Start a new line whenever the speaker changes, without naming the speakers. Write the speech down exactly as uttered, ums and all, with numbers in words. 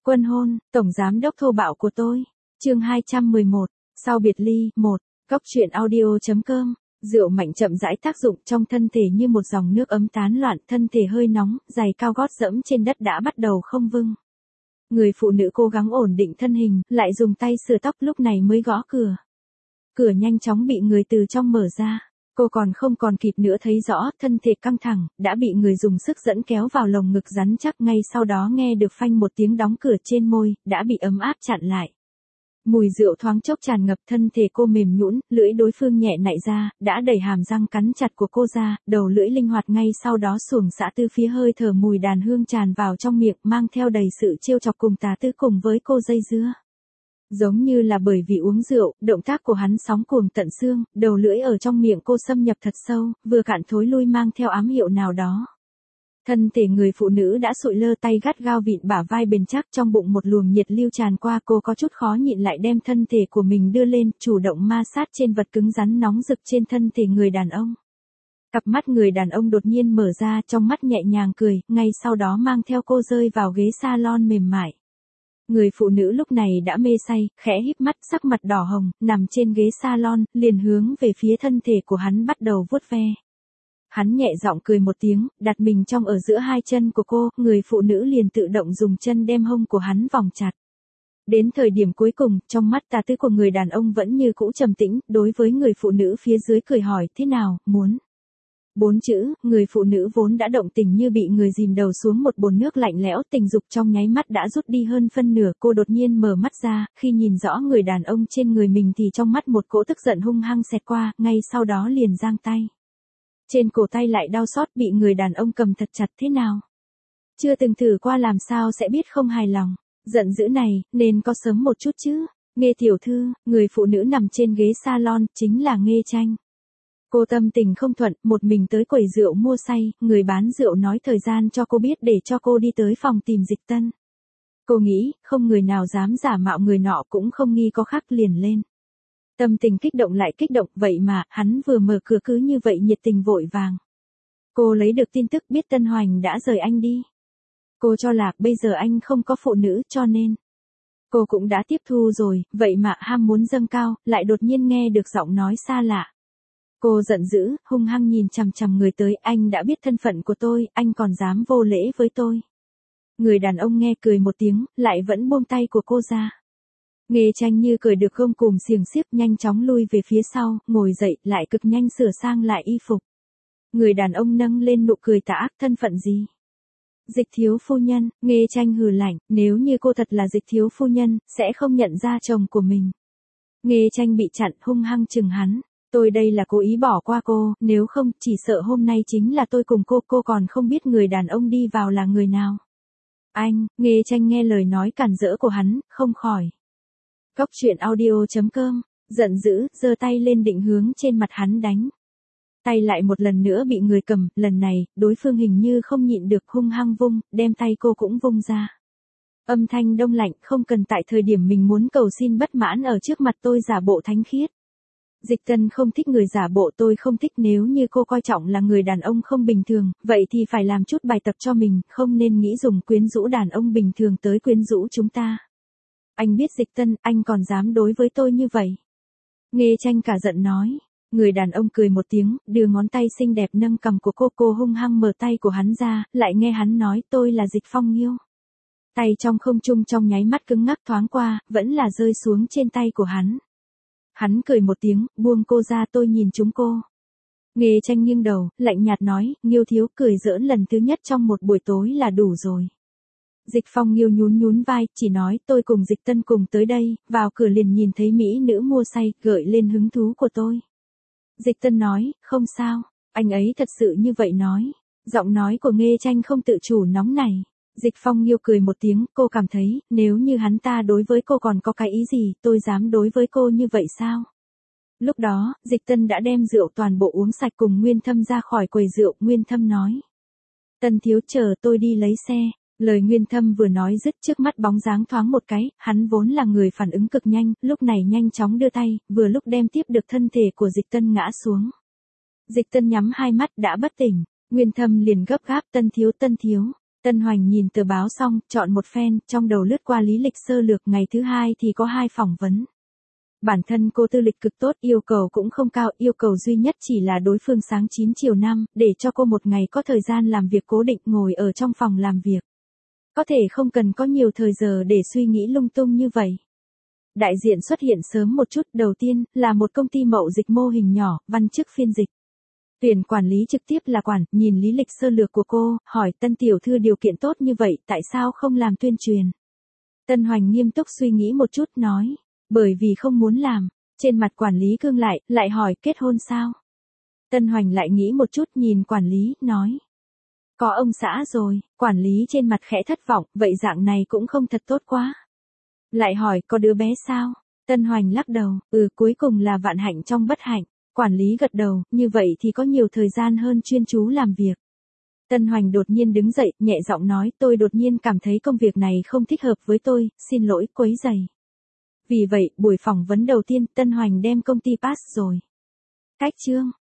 Quân hôn, tổng giám đốc thô bạo của tôi. Chương hai trăm mười một, sau biệt ly, một. Góc truyện audio chấm com. Rượu mạnh chậm rãi tác dụng trong thân thể như một dòng nước ấm tán loạn, thân thể hơi nóng, giày cao gót dẫm trên đất đã bắt đầu không vững. Người phụ nữ cố gắng ổn định thân hình, lại dùng tay sửa tóc, lúc này mới gõ cửa. Cửa nhanh chóng bị người từ trong mở ra. Cô còn không còn kịp nữa thấy rõ, thân thể căng thẳng, đã bị người dùng sức dẫn kéo vào lồng ngực rắn chắc, ngay sau đó nghe được phanh một tiếng đóng cửa, trên môi, đã bị ấm áp chặn lại. Mùi rượu thoáng chốc tràn ngập, thân thể cô mềm nhũn, lưỡi đối phương nhẹ nạy ra, đã đẩy hàm răng cắn chặt của cô ra, đầu lưỡi linh hoạt, ngay sau đó xuồng xả từ phía, hơi thở mùi đàn hương tràn vào trong miệng, mang theo đầy sự trêu chọc cùng tà tư, cùng với cô dây dưa. Giống như là bởi vì uống rượu, động tác của hắn sóng cuồng tận xương, đầu lưỡi ở trong miệng cô xâm nhập thật sâu, vừa cạn thối lui, mang theo ám hiệu nào đó. Thân thể người phụ nữ đã sụi lơ, tay gắt gao vịn bả vai bền chắc, trong bụng một luồng nhiệt lưu tràn qua, cô có chút khó nhịn lại đem thân thể của mình đưa lên, chủ động ma sát trên vật cứng rắn nóng rực trên thân thể người đàn ông. Cặp mắt người đàn ông đột nhiên mở ra, trong mắt nhẹ nhàng cười, ngay sau đó mang theo cô rơi vào ghế salon mềm mại. Người phụ nữ lúc này đã mê say, khẽ híp mắt, sắc mặt đỏ hồng, nằm trên ghế salon, liền hướng về phía thân thể của hắn bắt đầu vuốt ve. Hắn nhẹ giọng cười một tiếng, đặt mình trong ở giữa hai chân của cô, người phụ nữ liền tự động dùng chân đem hông của hắn vòng chặt. Đến thời điểm cuối cùng, trong mắt tà tư của người đàn ông vẫn như cũ trầm tĩnh, đối với người phụ nữ phía dưới cười hỏi, thế nào, muốn? Bốn chữ, người phụ nữ vốn đã động tình như bị người dìm đầu xuống một bồn nước lạnh lẽo, tình dục trong nháy mắt đã rút đi hơn phân nửa, cô đột nhiên mở mắt ra, khi nhìn rõ người đàn ông trên người mình thì trong mắt một cỗ tức giận hung hăng xẹt qua, ngay sau đó liền giang tay. Trên cổ tay lại đau xót, bị người đàn ông cầm thật chặt, thế nào? Chưa từng thử qua làm sao sẽ biết không hài lòng, giận dữ này, nên có sớm một chút chứ. Nghe tiểu thư, người phụ nữ nằm trên ghế salon, chính là Nghe Tranh. Cô tâm tình không thuận, một mình tới quầy rượu mua say, người bán rượu nói thời gian cho cô biết để cho cô đi tới phòng tìm Dịch Tân. Cô nghĩ, không người nào dám giả mạo người nọ, cũng không nghi có khác, liền lên. Tâm tình kích động lại kích động, vậy mà, hắn vừa mở cửa cứ như vậy nhiệt tình vội vàng. Cô lấy được tin tức biết Tân Hoành đã rời anh đi. Cô cho là, bây giờ anh không có phụ nữ, cho nên. Cô cũng đã tiếp thu rồi, vậy mà ham muốn dâng cao, lại đột nhiên nghe được giọng nói xa lạ. Cô giận dữ, hung hăng nhìn chằm chằm người tới, anh đã biết thân phận của tôi, anh còn dám vô lễ với tôi. Người đàn ông nghe cười một tiếng, lại vẫn buông tay của cô ra. Nghe Tranh như cười được gông cùm xiềng xiếc, nhanh chóng lui về phía sau, ngồi dậy, lại cực nhanh sửa sang lại y phục. Người đàn ông nâng lên nụ cười tà ác, thân phận gì? Dịch thiếu phu nhân. Nghe Tranh hừ lạnh, nếu như cô thật là Dịch thiếu phu nhân, sẽ không nhận ra chồng của mình. Nghe Tranh bị chặn, hung hăng chừng hắn. Tôi đây là cố ý bỏ qua cô, nếu không, chỉ sợ hôm nay chính là tôi cùng cô, cô còn không biết người đàn ông đi vào là người nào. Anh, Nghe Tranh nghe lời nói cản rỡ của hắn, không khỏi. Góc truyện audio chấm com, giận dữ, giơ tay lên định hướng trên mặt hắn đánh. Tay lại một lần nữa bị người cầm, lần này, đối phương hình như không nhịn được, hung hăng vung, đem tay cô cũng vung ra. Âm thanh đông lạnh, không cần tại thời điểm mình muốn cầu xin bất mãn ở trước mặt tôi giả bộ thánh khiết. Dịch Tân không thích người giả bộ, tôi không thích, nếu như cô coi trọng là người đàn ông không bình thường, vậy thì phải làm chút bài tập cho mình, không nên nghĩ dùng quyến rũ đàn ông bình thường tới quyến rũ chúng ta. Anh biết Dịch Tân, anh còn dám đối với tôi như vậy. Nghe Tranh cả giận nói. Người đàn ông cười một tiếng, đưa ngón tay xinh đẹp nâng cằm của cô, cô hung hăng mở tay của hắn ra, lại nghe hắn nói, tôi là Dịch Phong Nghiêu. Tay trong không trung trong nháy mắt cứng ngắc, thoáng qua, vẫn là rơi xuống trên tay của hắn. Hắn cười một tiếng, buông cô ra, tôi nhìn chúng cô. Nghe Tranh nghiêng đầu, lạnh nhạt nói, Nghiêu thiếu, cười giỡn lần thứ nhất trong một buổi tối là đủ rồi. Dịch Phong Nghiêu nhún nhún vai, chỉ nói, tôi cùng Dịch Tân cùng tới đây, vào cửa liền nhìn thấy mỹ nữ mua say, gợi lên hứng thú của tôi. Dịch Tân nói, không sao, anh ấy thật sự như vậy nói. Giọng nói của Nghe Tranh không tự chủ nóng nảy. Dịch Phong Nghiêu cười một tiếng, cô cảm thấy, nếu như hắn ta đối với cô còn có cái ý gì, tôi dám đối với cô như vậy sao? Lúc đó, Dịch Tân đã đem rượu toàn bộ uống sạch, cùng Nguyên Thâm ra khỏi quầy rượu, Nguyên Thâm nói. Tân thiếu, chờ tôi đi lấy xe. Lời Nguyên Thâm vừa nói dứt, trước mắt bóng dáng thoáng một cái, hắn vốn là người phản ứng cực nhanh, lúc này nhanh chóng đưa tay, vừa lúc đem tiếp được thân thể của Dịch Tân ngã xuống. Dịch Tân nhắm hai mắt đã bất tỉnh, Nguyên Thâm liền gấp gáp, Tân thiếu, Tân thiếu. Tân Hoành nhìn tờ báo xong, chọn một phen, trong đầu lướt qua lý lịch sơ lược, ngày thứ hai thì có hai phỏng vấn. Bản thân cô tư lịch cực tốt, yêu cầu cũng không cao, yêu cầu duy nhất chỉ là đối phương sáng chín chiều năm, để cho cô một ngày có thời gian làm việc cố định ngồi ở trong phòng làm việc. Có thể không cần có nhiều thời giờ để suy nghĩ lung tung như vậy. Đại diện xuất hiện sớm một chút, đầu tiên là một công ty mậu dịch mô hình nhỏ, văn chức phiên dịch. Tuyển quản lý trực tiếp là quản, nhìn lý lịch sơ lược của cô, hỏi Tân tiểu thư điều kiện tốt như vậy, tại sao không làm tuyên truyền? Tân Hoành nghiêm túc suy nghĩ một chút nói, bởi vì không muốn làm. Trên mặt quản lý cương lại, lại hỏi kết hôn sao? Tân Hoành lại nghĩ một chút nhìn quản lý, nói. Có ông xã rồi, quản lý trên mặt khẽ thất vọng, vậy dạng này cũng không thật tốt quá. Lại hỏi có đứa bé sao? Tân Hoành lắc đầu, ừ cuối cùng là vạn hạnh trong bất hạnh. Quản lý gật đầu, như vậy thì có nhiều thời gian hơn chuyên chú làm việc. Tân Hoành đột nhiên đứng dậy, nhẹ giọng nói tôi đột nhiên cảm thấy công việc này không thích hợp với tôi, xin lỗi quấy rầy. Vì vậy, buổi phỏng vấn đầu tiên Tân Hoành đem công ty pass rồi. Cách chương